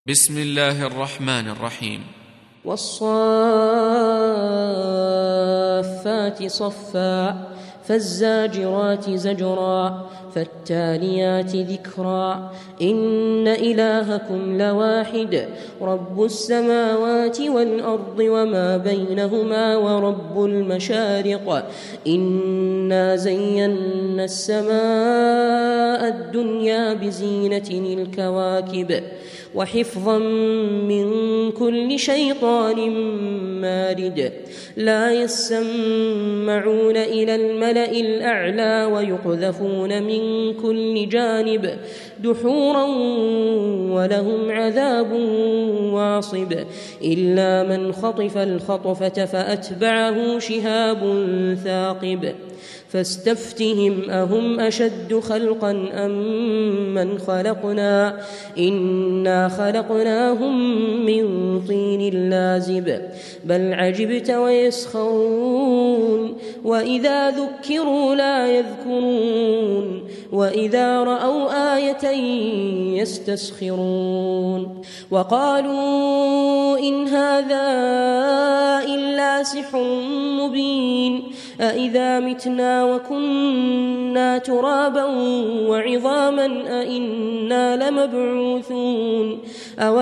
بسم الله الرحمن الرحيم. والصافات صفا فالزاجرات زجرا فالتاليات ذكرا إن إلهكم لواحد رب السماوات والأرض وما بينهما ورب المشارق إنا زينا السماء الدنيا بزينة الكواكب وحفظا من كل شيطان مارد لا يسمعون إلى الملأ الأعلى ويقذفون من كل جانب دحورا ولهم عذاب واصب إلا من خطف الخطفة فأتبعه شهاب ثاقب فاستفتهم أهم أشد خلقا أم من خلقنا إنا خلقناهم من طين لازب بل عجبت ويسخرون وإذا ذكروا لا يذكرون وإذا رأوا آية يستسخرون وقالوا إن هذا إلا سحر مبين أإذا متنا وكنا ترابا وعظاما أإنا لمبعوثون أو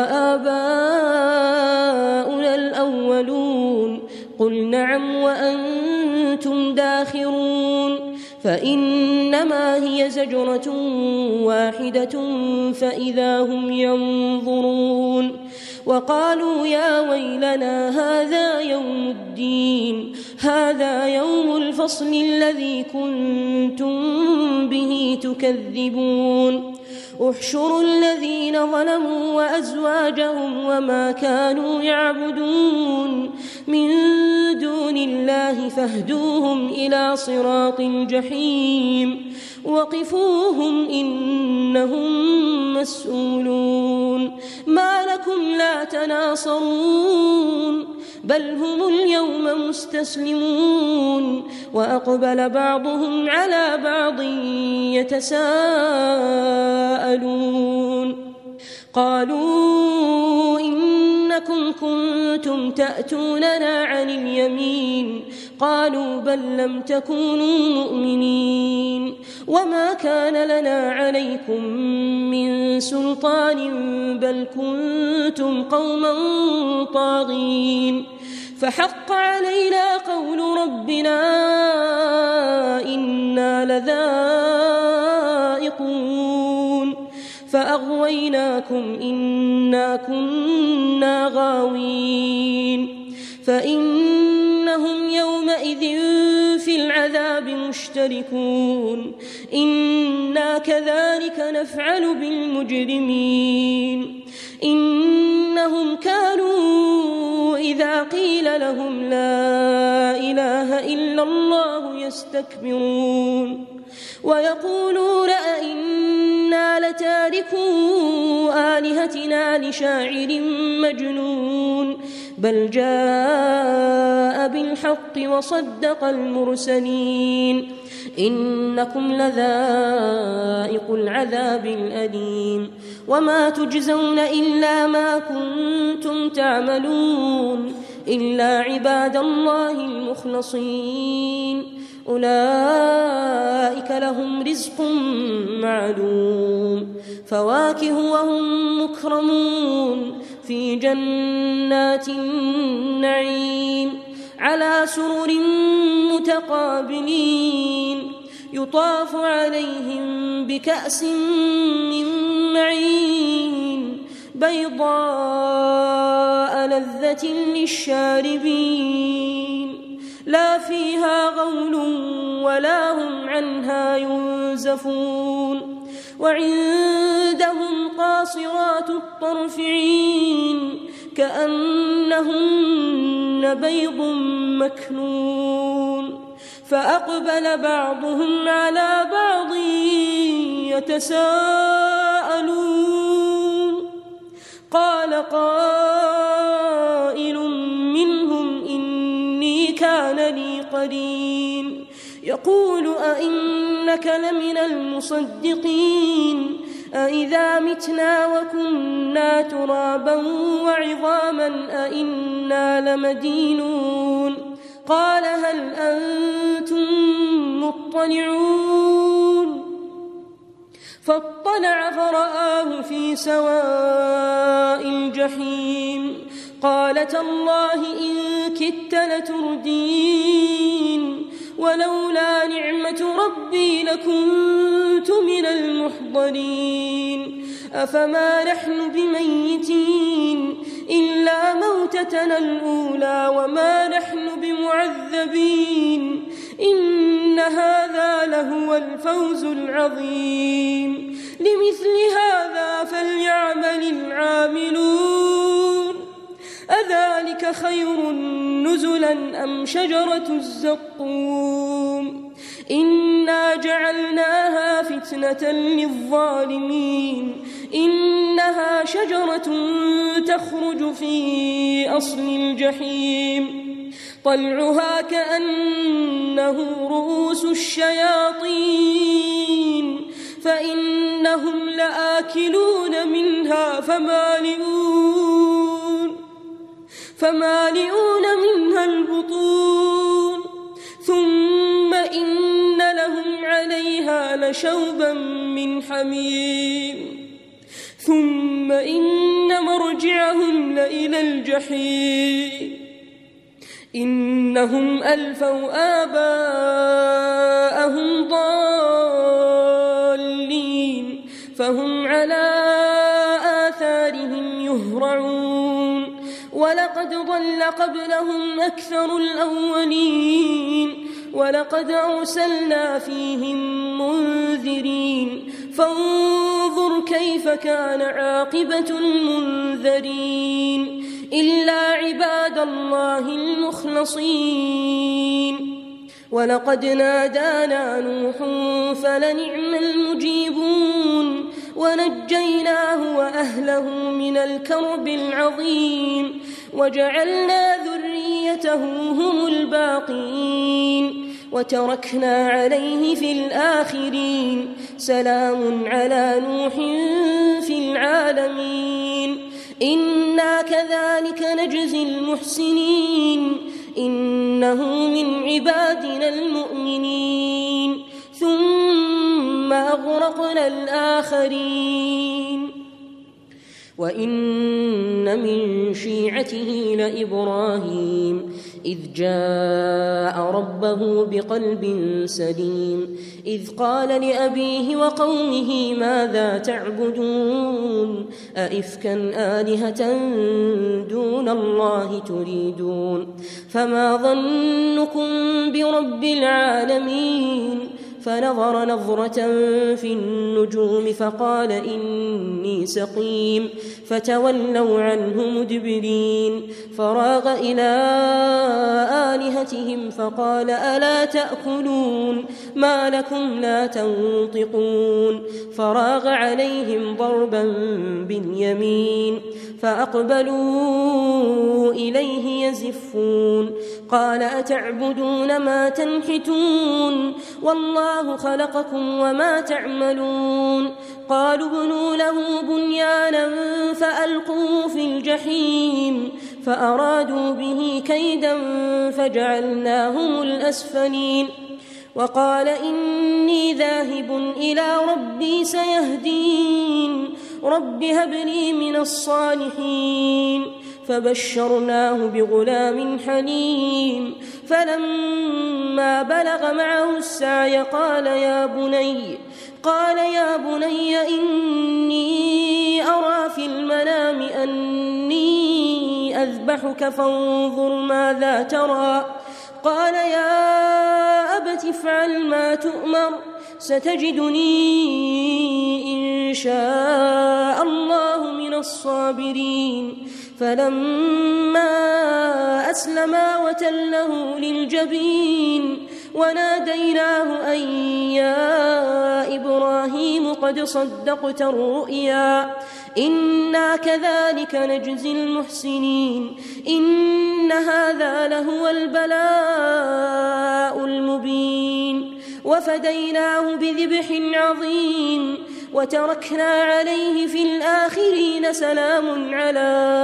آباؤنا الأولون قل نعم وأنتم داخرون فإنما هي زجرة واحدة فإذا هم ينظرون وقالوا يا ويلنا هذا يوم الدين هذا يوم الفصل الذي كنتم به تكذبون احشروا الذين ظلموا وأزواجهم وما كانوا يعبدون من دون الله فاهدوهم إلى صراط الجحيم وقفوهم إنهم مسؤولون ما لكم لا تناصرون بل هم اليوم مستسلمون وأقبل بعضهم على بعض يتساءلون قالوا إنكم كنتم تأتوننا عن اليمين قالوا بل لم تكونوا مؤمنين وما كان لنا عليكم من سلطان بل كنتم قوما طاغين فحق علينا قول ربنا إنا لذائقون فأغويناكم إنا كنا غاوين فإنهم يومئذ في العذاب مشتركون إنا كذلك نفعل بالمجرمين إنهم كانوا إذا قيل لهم لا إله إلا الله يستكبرون ويقولون أئنا لتاركو آلهتنا لشاعر مجنون بل جاء بالحق وصدق المرسلين إنكم لذائق العذاب الأليم وما تجزون إلا ما كنتم تعملون إلا عباد الله المخلصين أولئك لهم رزق معلوم فواكه وهم مكرمون في جنات النعيم على سرر متقابلين يطاف عليهم بكأس من معين بيضاء لذة للشاربين لا فيها غول ولا هم عنها ينزفون وعندهم قاصرات الطرف عين كأنهن بيض مكنون فأقبل بعضهم على بعض يتساءلون قال قائل منهم إني كان لي قرين يقول أئنك لمن المصدقين أإذا متنا وكنا ترابا وعظاما أإنا لمدينون قال هل أنتم مطلعون فاطلع فرآه في سواء الجحيم قال تالله إن كدت لتردين ولولا نعمة ربي لكنت من المحضرين أفما نحن بميتين إلا موتتنا الأولى وما نحن بمعذبين إن هذا لهو الفوز العظيم لمثل هذا فليعمل العاملون أذلك خير نزلا أم شجرة الزقوم إنا جعلناها فتنة للظالمين إنها شجرة تخرج في أصل الجحيم طلعها كأنه رؤوس الشياطين فإنهم لآكلون منها فمالئون منها البطون ثم إن لهم عليها لشوبا من حميم ثم إن مرجعهم لإلى الجحيم إنهم ألفوا آباءهم ضالين فهم على آثارهم يهرعون ولقد ضل قبلهم أكثر الأولين ولقد أرسلنا فيهم منذرين فانظر كيف كان عاقبة المنذرين إلا عباد الله المخلصين ولقد نادانا نوح فلنعم المجيبون ونجيناه وأهله من الكرب العظيم وجعلنا ذريته هم الباقين وتركنا عليه في الآخرين سلام على نوح في العالمين إنا كذلك نجزي المحسنين إنه من عبادنا المؤمنين ثم أغرقنا الآخرين وإن من شيعته لإبراهيم إذ جاء ربه بقلب سليم إذ قال لأبيه وقومه ماذا تعبدون أئفكا آلهة دون الله تريدون فما ظنكم برب العالمين فنظر نظرة في النجوم فقال إني سقيم فتولوا عنه مدبرين فراغ إلى آلهتهم فقال ألا تأكلون ما لكم لا تنطقون فراغ عليهم ضربا باليمين فأقبلوا إليه يزفون قال أتعبدون ما تنحتون والله خلقكم وما تعملون قالوا ابنوا له بنيانا فألقوه في الجحيم فأرادوا به كيدا فجعلناهم الأسفلين وقال إني ذاهب إلى ربي سيهدين رب هب لي من الصالحين فبشرناه بغلام حليم فلما بلغ معه السعي قال يا بني إني أرى في المنام أني أذبحك فانظر ماذا ترى قال يا أبت افعل ما تؤمر ستجدني إن شاء الله من الصابرين فلما أسلما وتله للجبين وناديناه أن يا إبراهيم قد صدقت الرؤيا إنا كذلك نجزي المحسنين إن هذا لهو البلاء المبين وفديناه بذبح عظيم وتركنا عليه في الآخرين سلام على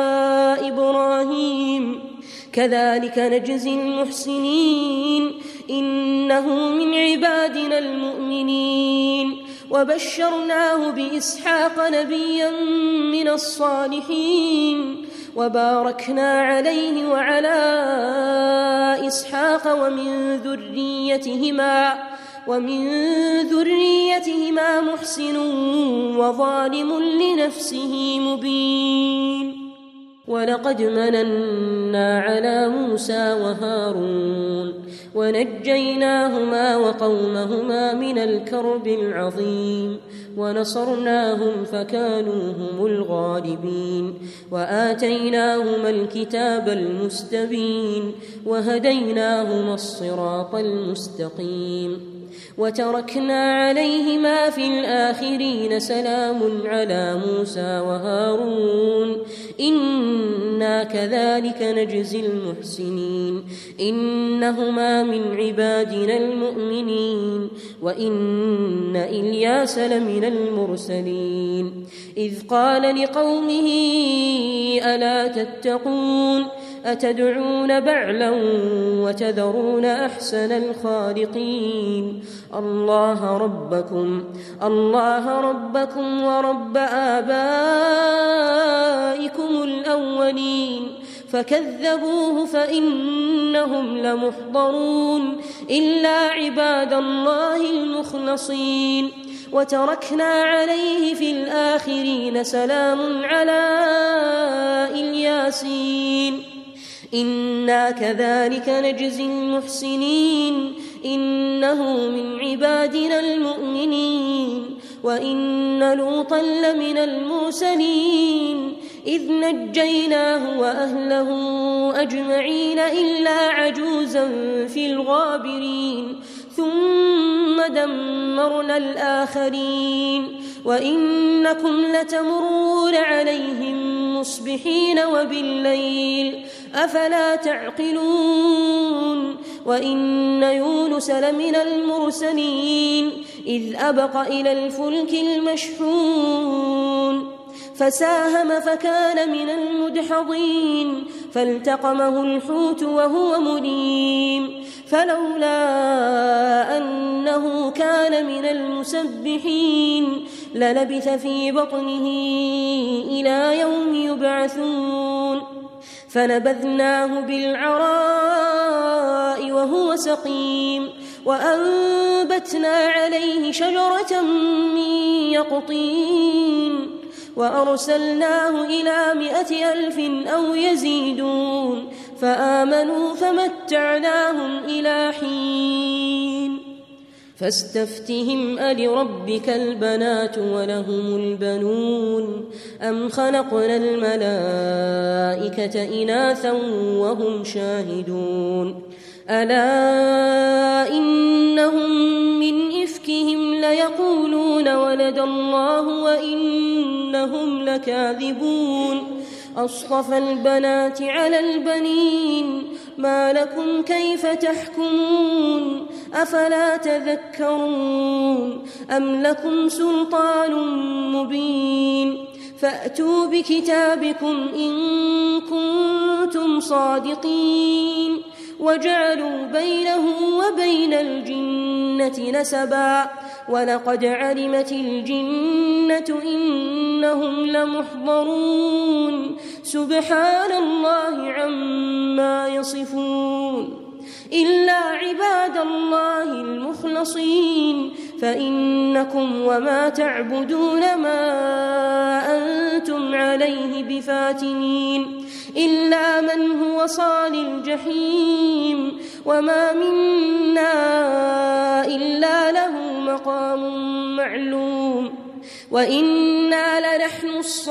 إبراهيم كذلك نجزي المحسنين إنه من عبادنا المؤمنين وبشرناه بإسحاق نبيا من الصالحين وباركنا عليه وعلى إسحاق ومن ذريتهما محسن وظالم لنفسه مبين ولقد مننا على موسى وهارون ونجيناهما وقومهما من الكرب العظيم ونصرناهم فكانوا هم الغالبين وآتيناهما الكتاب المستبين وهديناهما الصراط المستقيم وتركنا عليهما في الآخرين سلام على موسى وهارون إنا كذلك نجزي المحسنين إنهما من عبادنا المؤمنين وإن إلياس لمن المرسلين إذ قال لقومه ألا تتقون أتدعون بعلا وتذرون أحسن الخالقين الله ربكم ورب آبائكم الأولين فكذبوه فإنهم لمحضرون إلا عباد الله المخلصين وتركنا عليه في الآخرين سلام على الياسين إنا كذلك نجزي المحسنين إنه من عبادنا المؤمنين وإن لوطا لمن المرسلين إذ نجيناه وأهله أجمعين إلا عجوزا في الغابرين ثم دمرنا الآخرين وإنكم لتمرون عليهم مصبحين وبالليل أفلا تعقلون وإن يونس لمن المرسلين إذ أبق إلى الفلك المشحون فساهم فكان من المدحضين فالتقمه الحوت وهو مليم فلولا أنه كان من المسبحين للبث في بطنه إلى يوم يبعثون فنبذناه بالعراء وهو سقيم وأنبتنا عليه شجرة من يقطين وأرسلناه إلى 100,000 أو يزيدون فآمنوا فمتعناهم إلى حين فاستفتهم ألربك البنات ولهم البنون أم خلقنا الملائكة إناثا وهم شاهدون ألا إنهم من إفكهم ليقولون ولد الله وإنهم لكاذبون أصطفى البنات على البنين ما لكم كيف تحكمون أفلا تذكرون أم لكم سلطان مبين فأتوا بكتابكم إن كنتم صادقين وجعلوا بينه وبين الجنة نسبا ولقد علمت الجنة إنهم لمحضرون سبحان الله عما يصفون إلا عباد الله المخلصين فإنكم وما تعبدون ما أنتم عليه بفاتنين إلا من هو صال الجحيم وما منا إلا له مقام معلوم وإنا لنحن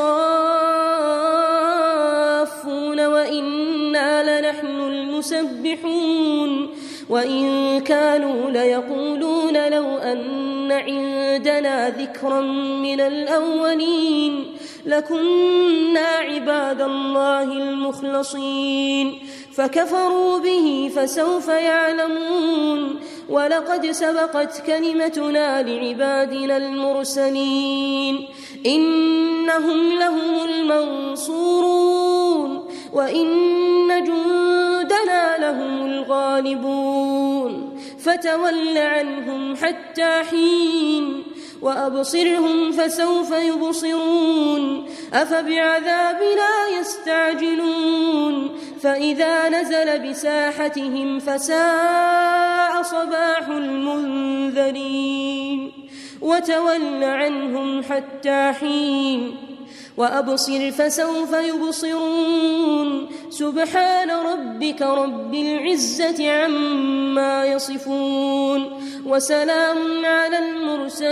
الصافون وإنا لنحن المسبحون وإن كانوا ليقولون لو أن عندنا ذكرا من الأولين لكنا عباد الله الله المخلصين فكفروا به فسوف يعلمون ولقد سبقت كلمتنا لعبادنا المرسلين إنهم لهم المنصورون وإن جندنا لهم الغالبون فتول عنهم حتى حين وأبصرهم فسوف يبصرون أفبعذابنا يستعجلون فإذا نزل بساحتهم فساء صباح المنذرين وتول عنهم حتى حين وأبصر فسوف يبصرون سبحان ربك رب العزة عما يصفون وسلام على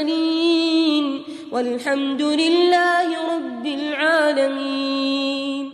المرسلين والحمد لله رب العالمين.